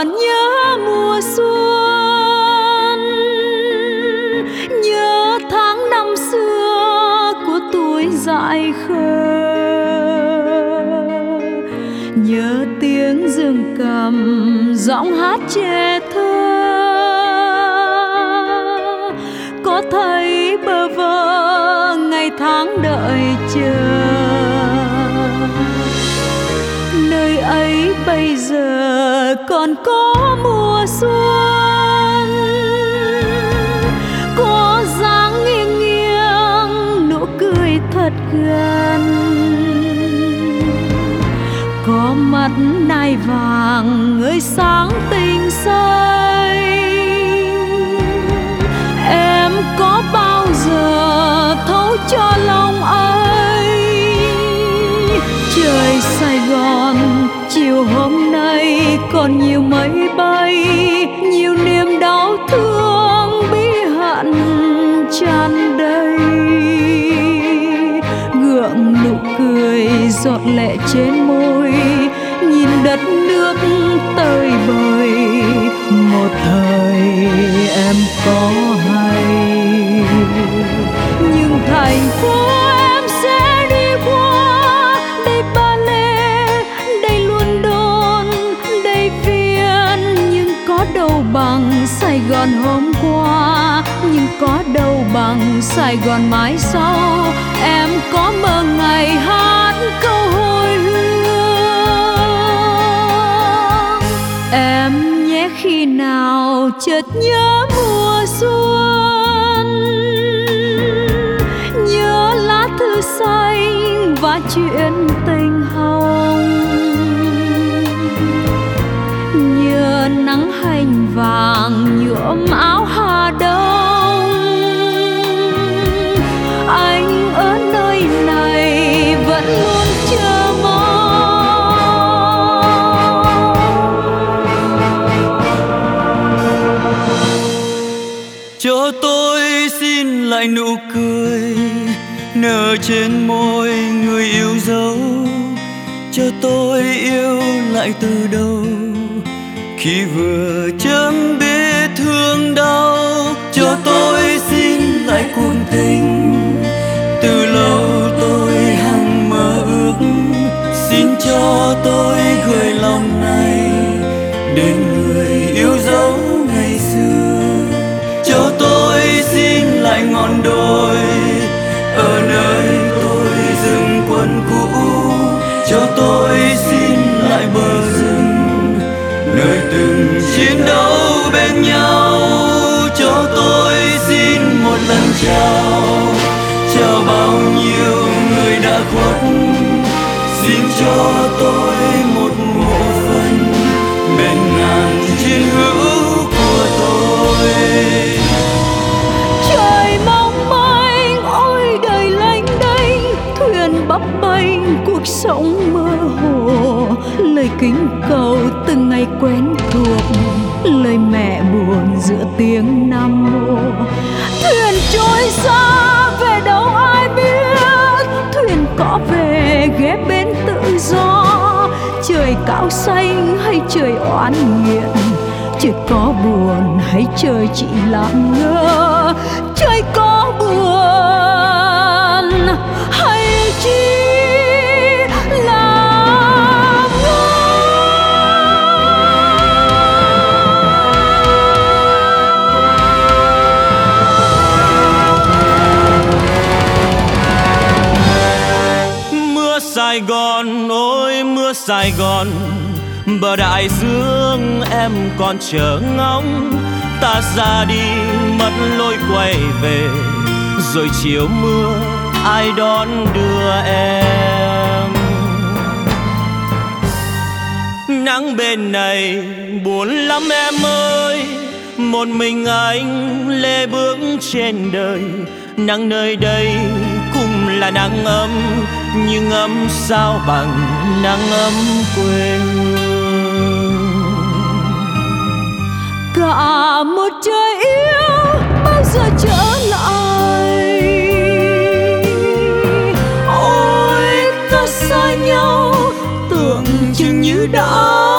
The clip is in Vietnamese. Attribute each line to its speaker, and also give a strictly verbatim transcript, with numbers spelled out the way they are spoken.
Speaker 1: còn nhớ mùa xuân, nhớ tháng năm xưa của tuổi dại khờ, nhớ tiếng dương cầm giọng hát trẻ thơ. Có thấy bơ vơ ngày tháng đợi chờ, nơi ấy bây giờ còn có mùa xuân, có dáng nghiêng nghiêng nụ cười thật gần, có mắt nai vàng ngời sáng tinh say. Em có bao giờ thấu cho lòng ấy, trời Sài Gòn chiều hôm nay còn nhiều mây bay, nhiều niềm đau thương bí hận tràn đầy. Gượng nụ cười giọt lệ trên môi, nhìn đất nước tơi bời. Một thời em có hay, nhưng thành phố em sẽ đi qua. Đây Ba Lê, đây London, đây Viên, nhưng có đâu bằng Sài Gòn hôm qua, nhưng có đâu bằng Sài Gòn mãi sau. Em có mơ ngày hát câu hồi hương. Em nhé khi nào chợt nhớ mùa xuân, nhớ lá thư xanh và chuyện tình hồng, nhớ nắng hành vàng nhuộm áo Hà Đông. Anh ở nơi này vẫn luôn chờ mong.
Speaker 2: Cho tôi xin lại nụ cười nở trên môi người yêu dấu. Cho tôi yêu lại từ đầu khi vừa chớm biết thương đau. Cho tôi xin lại cuộc tình từ lâu tôi hằng mơ ước. Xin cho tôi gửi lòng này đến người yêu dấu ngày xưa. Cho tôi xin lại ngọn đồi ở nơi tôi dừng quân cũ. Cho tôi xin lại bờ rừng nơi từng chiến đấu bên nhau. Cho tôi xin một lần chào, chào bao nhiêu người đã khuất. Xin cho tôi một mộ phần bên ngàn chiến hữu của tôi.
Speaker 1: Trời mong manh ôi đời lênh đênh, thuyền bấp bênh cuộc sống mơ hồ. Lời kính cầu từng ngày quen thuộc, lời mẹ buồn giữa tiếng Nam Mô. Thuyền trôi xa về đâu ai biết, thuyền có về ghé bến tự do. Trời cao xanh hay trời oán nghiện, trời có buồn hay trời chỉ làm ngơ. Trời có buồn hay chỉ làm ngơ.
Speaker 2: Mưa Sài Gòn ôi mưa Sài Gòn, bờ đại dương em còn chờ ngóng. Ta ra đi mất lối quay về, rồi chiều mưa ai đón đưa em. Nắng bên này buồn lắm em ơi, một mình anh lê bước trên đời. Nắng nơi đây cũng là nắng ấm, nhưng ấm sao bằng nắng ấm quê hương.
Speaker 1: Cả một trời yêu bao giờ trở lại, ôi ta xa nhau tưởng chừng như đã